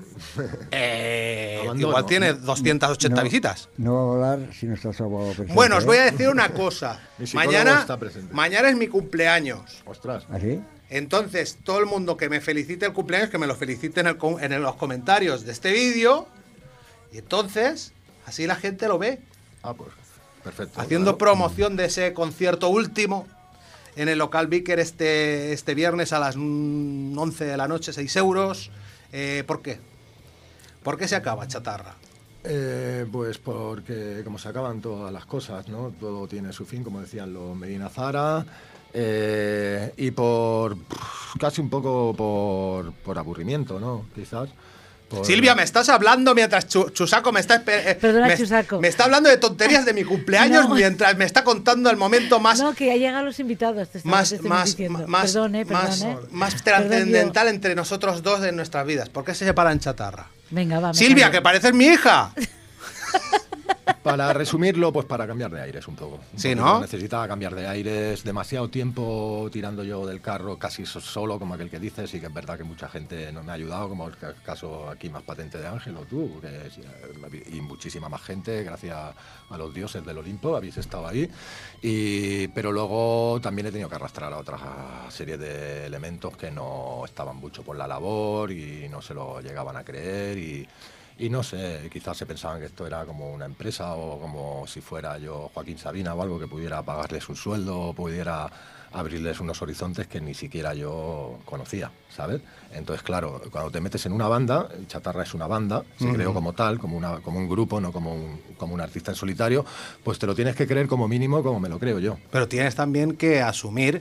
eh, Abandono. igual tiene doscientas ochenta No, visitas. No va a hablar si no está su abogado presente. Bueno, os voy a ¿eh? decir una cosa. Mi psicólogo Mañana, está presente. mañana es mi cumpleaños. Ostras. ¿Así? Entonces, todo el mundo que me felicite el cumpleaños, que me lo felicite en, el com- en los comentarios de este vídeo. Y entonces, así la gente lo ve. Ah, pues, perfecto. Haciendo claro. promoción de ese concierto último en el local Vicker este, este viernes a las mm, once de la noche, seis euros. Eh, ¿Por qué? ¿Por qué se acaba Chatarra? Eh, pues porque como se acaban todas las cosas, ¿no? Todo tiene su fin, como decían los Medina Zara. Eh, y por pff, casi un poco por, por aburrimiento, ¿no? Quizás. Por- Silvia, me estás hablando mientras Chu- Chusaco me está... espe- eh, Perdona, me, Chusaco. me está hablando de tonterías de mi cumpleaños No. mientras me está contando el momento más... No, que ya llegan los invitados. Te estamos, más, te estamos más, diciendo. más, Perdón, eh, perdón, más, eh. más Perdón, trascendental yo- entre nosotros dos en nuestras vidas. ¿Por qué se separan Chatarra? Venga, va. me Silvia, cambio. que pareces mi hija. Para resumirlo, pues para cambiar de aires un poco. Sí, Porque ¿no? Necesitaba cambiar de aires, demasiado tiempo tirando yo del carro casi so- solo, como aquel que dices, y que es verdad que mucha gente no me ha ayudado, como el ca- caso aquí más patente de Ángel o tú, que es- y muchísima más gente, gracias a los dioses del Olimpo, habéis estado ahí. Y, pero luego también he tenido que arrastrar a otra serie de elementos que no estaban mucho por la labor y no se lo llegaban a creer y... y no sé, quizás se pensaban que esto era como una empresa o como si fuera yo Joaquín Sabina o algo que pudiera pagarles un sueldo o pudiera abrirles unos horizontes que ni siquiera yo conocía, ¿sabes? Entonces, claro, cuando te metes en una banda, Chatarra es una banda, se uh-huh. creó como tal, como, una, como un grupo, no como un, como un artista en solitario, pues te lo tienes que creer como mínimo, como me lo creo yo. Pero tienes también que asumir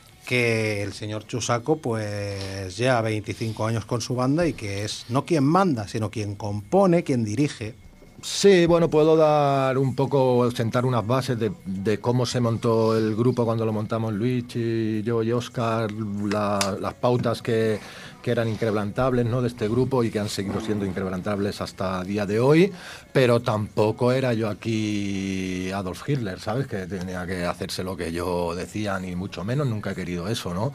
que el señor Chusaco pues lleva veinticinco años con su banda y que es no quien manda, sino quien compone, quien dirige. Sí, bueno, puedo dar un poco, sentar unas bases de, de cómo se montó el grupo cuando lo montamos Luigi, yo y Óscar, la, las pautas que, que eran inquebrantables, ¿no?, de este grupo y que han seguido siendo inquebrantables hasta el día de hoy, pero tampoco era yo aquí Adolf Hitler, ¿sabes?, que tenía que hacerse lo que yo decía, ni mucho menos, nunca he querido eso, ¿no?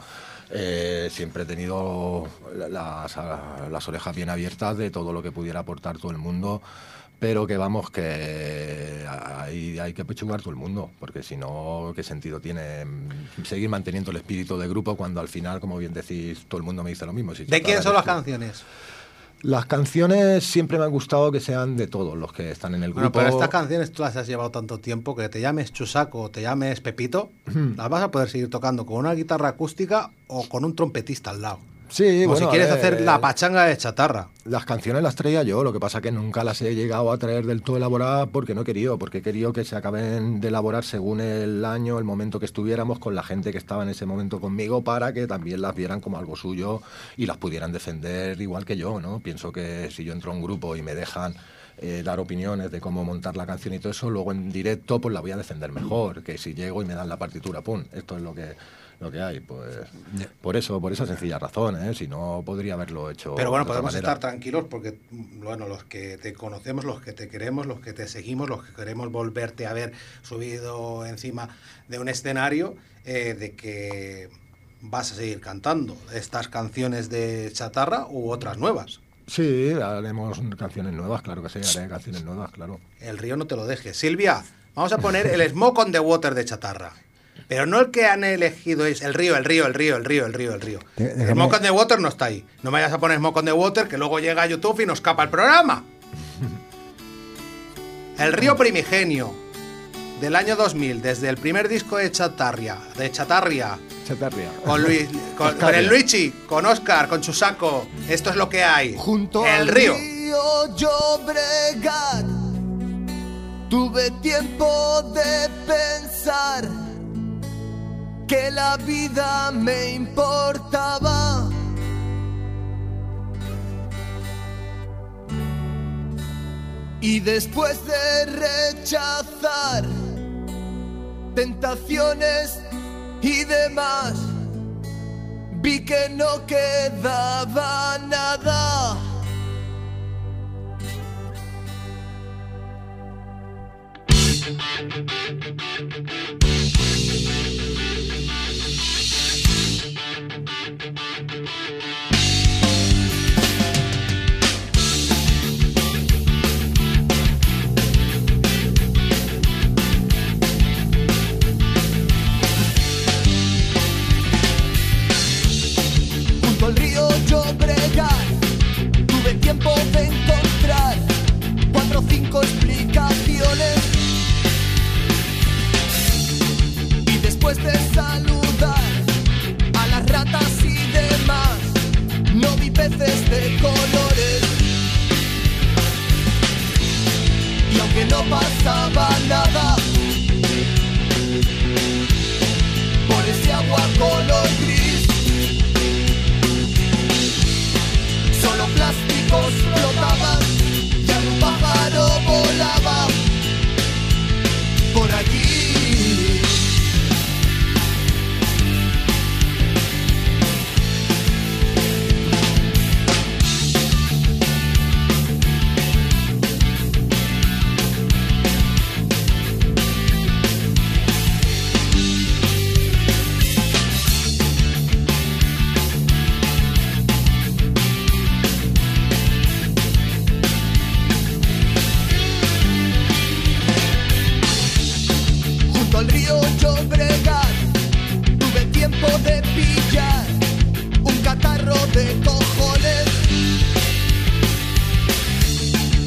Eh, siempre he tenido las, las orejas bien abiertas de todo lo que pudiera aportar todo el mundo, pero que vamos, que hay, hay que pechugar todo el mundo, porque si no, ¿qué sentido tiene seguir manteniendo el espíritu de grupo cuando al final, como bien decís, todo el mundo me dice lo mismo? Si ¿De quién son las canciones? Las canciones siempre me han gustado que sean de todos los que están en el grupo. Bueno, pero estas canciones tú las has llevado tanto tiempo que te llames Chusaco o te llames Pepito, las vas a poder seguir tocando con una guitarra acústica o con un trompetista al lado. Sí, o bueno, si quieres ver, hacer la pachanga de Chatarra. Las canciones las traía yo, lo que pasa que nunca las he llegado a traer del todo elaboradas porque no he querido, porque he querido que se acaben de elaborar según el año, el momento que estuviéramos, con la gente que estaba en ese momento conmigo, para que también las vieran como algo suyo y las pudieran defender igual que yo, ¿no? Pienso que si yo entro a un grupo y me dejan eh, dar opiniones de cómo montar la canción y todo eso, luego en directo pues la voy a defender mejor, que si llego y me dan la partitura, pum, esto es lo que... lo que hay, pues por eso, por esa sencilla razón, ¿eh? Si no podría haberlo hecho. Pero bueno, de otra podemos manera. estar tranquilos porque, bueno, los que te conocemos, los que te queremos, los que te seguimos, los que queremos volverte a ver subido encima de un escenario, eh, de que vas a seguir cantando estas canciones de Chatarra u otras nuevas. Sí, haremos canciones nuevas, claro que sí, haré canciones nuevas, claro. El río no te lo deje. Silvia, vamos a poner el Smoke on the Water de Chatarra. Pero no el que han elegido es el río, el río, el río, el río, el río, el río. Déjame... Smoke on the Water no está ahí. No me vayas a poner Smoke on the Water, que luego llega a YouTube y nos capa el programa. El río primigenio, del año dos mil, desde el primer disco de Chatarria, de Chatarria. Chatarria. Con, Luis, con, con el Luigi, con Óscar, con Chusaco. Esto es lo que hay. Junto el al río. río Llobregat, tuve tiempo de pensar que la vida me importaba. Y después de rechazar tentaciones y demás, vi que no quedaba nada. Junto al río Llobregat, tuve tiempo de encontrar cuatro o cinco explicaciones. Y después de saludar a las ratas y demás, no vi peces de colores. Y aunque no pasaba nada por ese agua color gris, solo plásticos flotaban y algún pájaro volaba por allí. Al río Llobregat, tuve tiempo de pillar un catarro de cojones.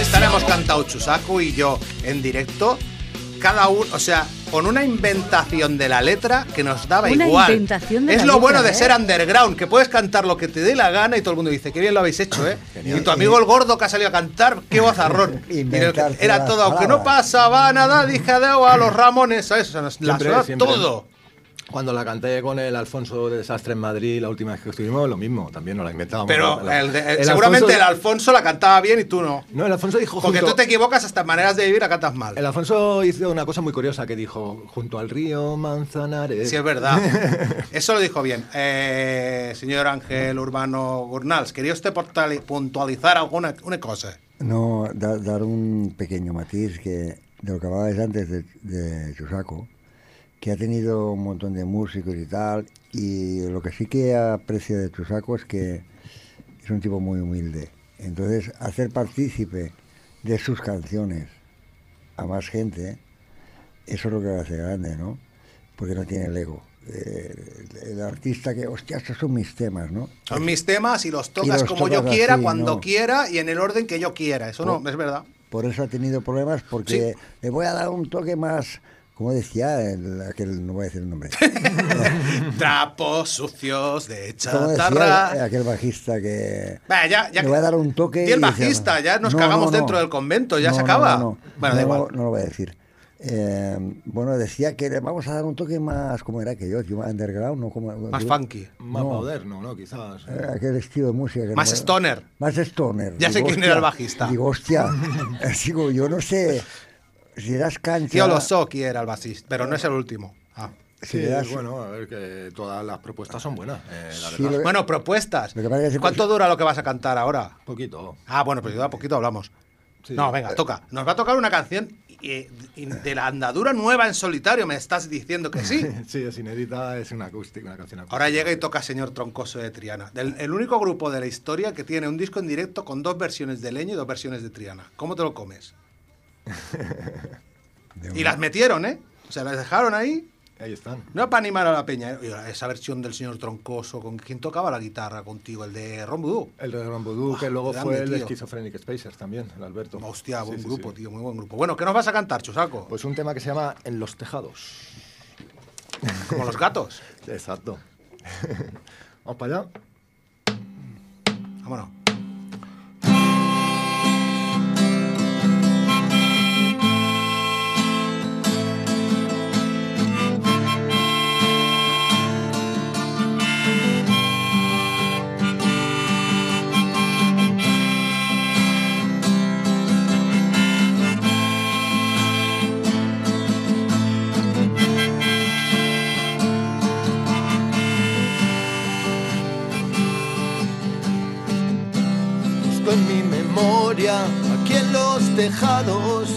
esta la hemos cantado Chusaku y yo en directo. Cada uno, o sea, con una inventación de la letra que nos daba una igual. Inventación de es la lo letra, bueno de ¿eh? ser underground, que puedes cantar lo que te dé la gana y todo el mundo dice, qué bien lo habéis hecho, ¿eh? Y tu amigo el gordo que ha salido a cantar, qué vozarrón. Y era todo, aunque no pasaba nada, dije adiós a los Ramones, ¿sabes? O sea, nos, la suena todo. Cuando la canté con el Alfonso de Desastre en Madrid, la última vez que estuvimos, lo mismo, también nos la inventábamos. Pero la, el de, el, el seguramente Alfonso, el Alfonso la cantaba bien y tú no. No, el Alfonso dijo... Porque junto, tú te equivocas hasta en maneras de vivir, la cantas mal. El Alfonso hizo una cosa muy curiosa que dijo, junto al río Manzanares... Sí, es verdad. Eso lo dijo bien. Eh, señor Ángel Urbano Gurnals, ¿quería usted puntualizar alguna una cosa? No, da, dar un pequeño matiz que de lo que hablabas antes de, de Chusaku, que ha tenido un montón de músicos y tal, y lo que sí que aprecio de Chusaku es que es un tipo muy humilde. Entonces, hacer partícipe de sus canciones a más gente, eso es lo que lo hace grande, ¿no? Porque no tiene el ego. Eh, el, el artista que, hostia, estos son mis temas, ¿no? Son mis temas y los tocas y los como tocas yo quiera, así, cuando ¿no? quiera y en el orden que yo quiera. Eso por, no, es verdad. Por eso ha tenido problemas, porque sí. Le voy a dar un toque más... Como decía el, aquel, no voy a decir el nombre. Trapos sucios de Como chatarra. decía aquel bajista que... Bah, ya, ya le voy a dar un toque... Y el y bajista, decía, ya nos no, cagamos no, no. dentro del convento, ya no, se acaba. No, no, no. Bueno, da no, igual. No lo voy a decir. Eh, bueno, decía que le vamos a dar un toque más... ¿Cómo era aquello? Underground, ¿no? Como, Más digo, funky. Más no. moderno, ¿no? Quizás. Eh, aquel estilo de música. Que Más no, stoner. Más stoner. Ya sé Digo, quién hostia, era el bajista. Digo, hostia, digo, yo no sé si das cancha... Tío Losoki era el bajista, pero no es el último. Ah. Sí, si le das- bueno, a ver, que todas las propuestas son buenas, eh, la Sí, verdad. lo- Bueno, propuestas. Lo que pasa es que se- ¿Cuánto dura lo que vas a cantar ahora? Poquito. Ah, bueno, pues yo a poquito hablamos. Sí. No, venga, toca. Nos va a tocar una canción eh, de la andadura nueva en solitario, me estás diciendo que sí. Sí, es inédita, es una acústica, una canción acústica. Ahora llega y toca Señor Troncoso de Triana. Del, el único grupo de la historia que tiene un disco en directo con dos versiones de Leño y dos versiones de Triana. ¿Cómo te lo comes? Y las metieron, ¿eh? O sea, las dejaron ahí. Ahí están. No para animar a la peña. ¿eh? Esa versión del Señor Troncoso, ¿con quién tocaba la guitarra contigo? El de Ron Voodoo. El de Gran Voodoo, Oh, que luego grande, fue el de tío. Schizophrenic Spacers también, el Alberto. Hostia, buen Sí, sí, grupo, sí. tío, muy buen grupo. Bueno, ¿qué nos vas a cantar, Chusaco? Pues un tema que se llama En los tejados. Como los gatos. Exacto. Vamos para allá. Vámonos. Busco en mi memoria, aquí en los tejados,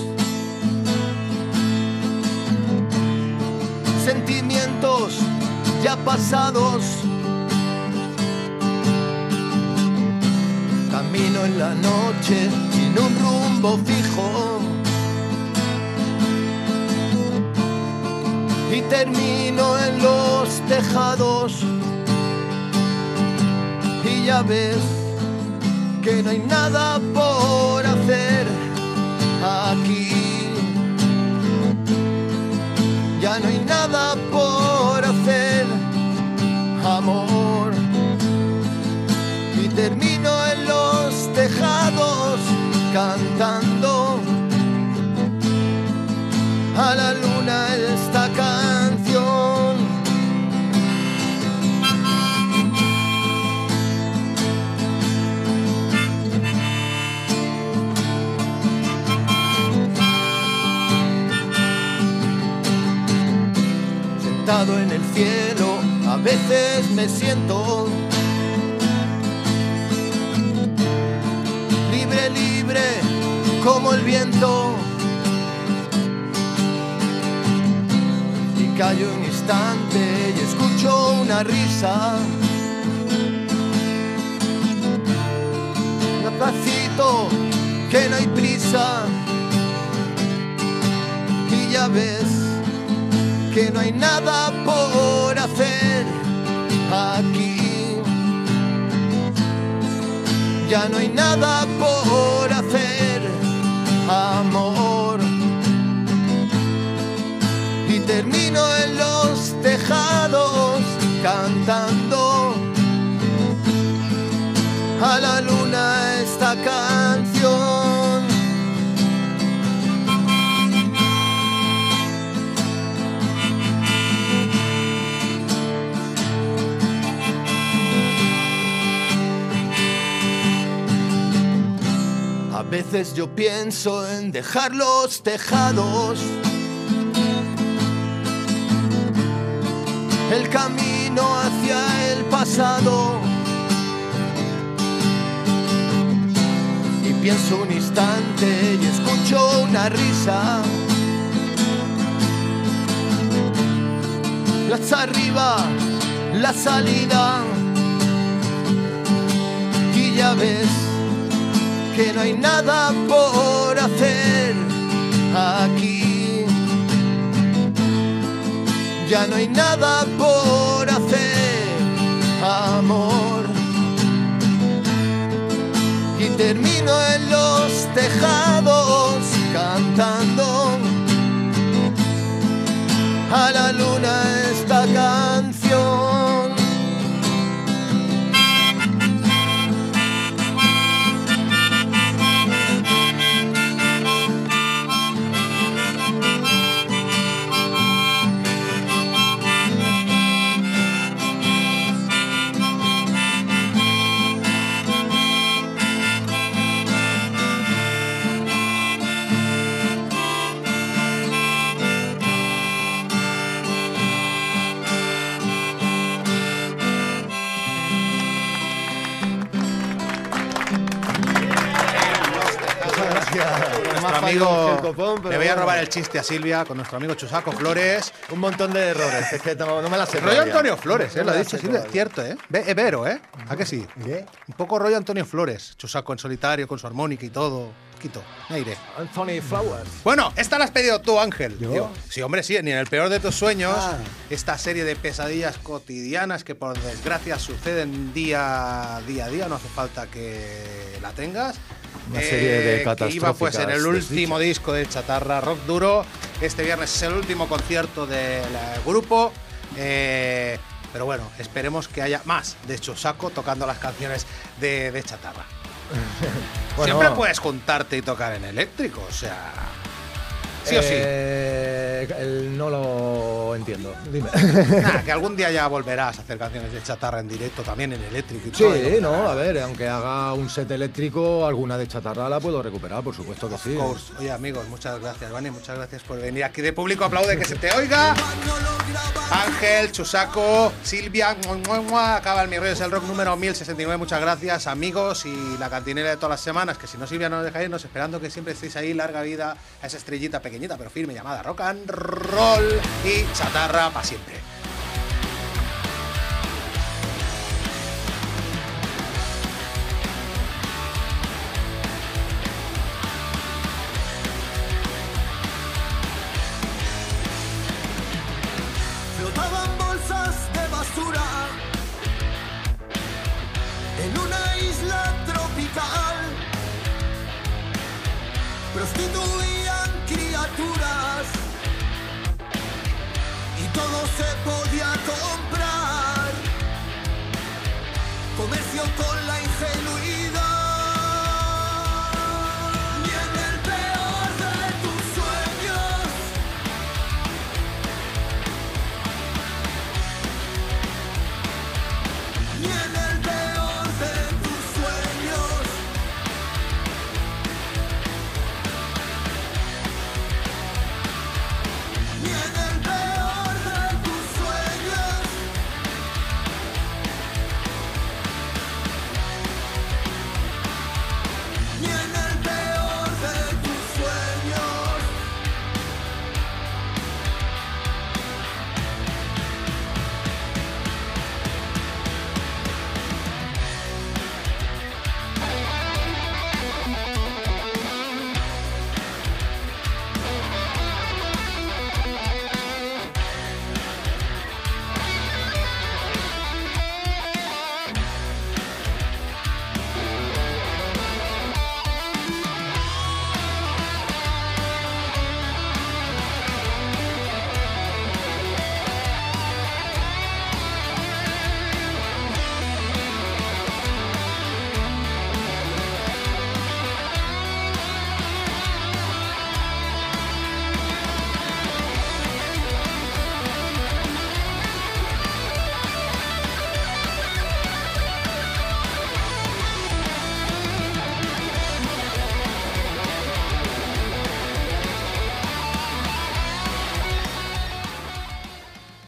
sentimientos ya pasados. Camino en la noche sin un rumbo fijo y termino en los tejados. Y ya ves que no hay nada por hacer aquí. Ya no hay nada por hacer, amor. Y termino en los tejados cantando a la luna esta canción. Sentado en el cielo, a veces me siento libre, libre como el viento. Y callo un instante y escucho una risa. Despacito, que no hay prisa. Y ya ves que no hay nada por hacer aquí. Ya no hay nada por hacer, a la luna esta canción. A veces yo pienso en dejar los tejados, el camino hacia el pasado, y pienso un instante y escucho una risa. Las arriba, la salida, y ya ves que no hay nada por hacer aquí. Ya no hay nada por hacer, amor. Y termino en los tejados cantando a la luna esta canción. Nuestro amigo, copón, le voy a robar el chiste a Silvia con nuestro amigo Chusaco Flores. Un montón de errores, es que no, no me la sé. Rollo Antonio Flores, eh, lo ha dicho Silvia, es cierto, ¿eh? Es vero, ¿eh? ¿A que sí? ¿Qué? Un poco rollo Antonio Flores, Chusaco en solitario, con su armónica y todo. Quito, me iré. Anthony Flowers. Bueno, esta la has pedido tú, Ángel. ¿Yo? Tío. Sí, hombre, sí, ni en el peor de tus sueños. Ah. Esta serie de pesadillas cotidianas que por desgracia suceden día, día a día, no hace falta que la tengas. Una serie de que iba pues en el catastróficas último desdichas. disco de Chatarra Rock Duro. Este viernes es el último concierto del grupo. Eh, pero bueno, esperemos que haya más de Chusaco tocando las canciones de, de Chatarra. Bueno, Siempre puedes juntarte y tocar en eléctrico, o sea... Sí o sí. Eh, el- no lo entiendo. Dime. Nah, que algún día ya volverás a hacer canciones de Chatarra en directo, también en eléctrico y Sí, todo. y no, a ver, aunque haga un set eléctrico, alguna de chatarra la puedo recuperar, por supuesto que sí. Of course. Oye, amigos, muchas gracias, Vani, muchas gracias por venir aquí de público. Aplaude que se te oiga. Ángel, Chusaco, Silvia, mua, mua, mua. Acaba el Mi Rollo es el Rock número mil sesenta y nueve. Muchas gracias, amigos, y la cantinera de todas las semanas, que si no, Silvia, no nos deja irnos, esperando que siempre estéis ahí. Larga vida a esa estrellita pequeñita pero firme llamada Rock and Roll y Chatarra para siempre. Flotaban bolsas de basura en una isla tropical. Prostituían criaturas y todo se podía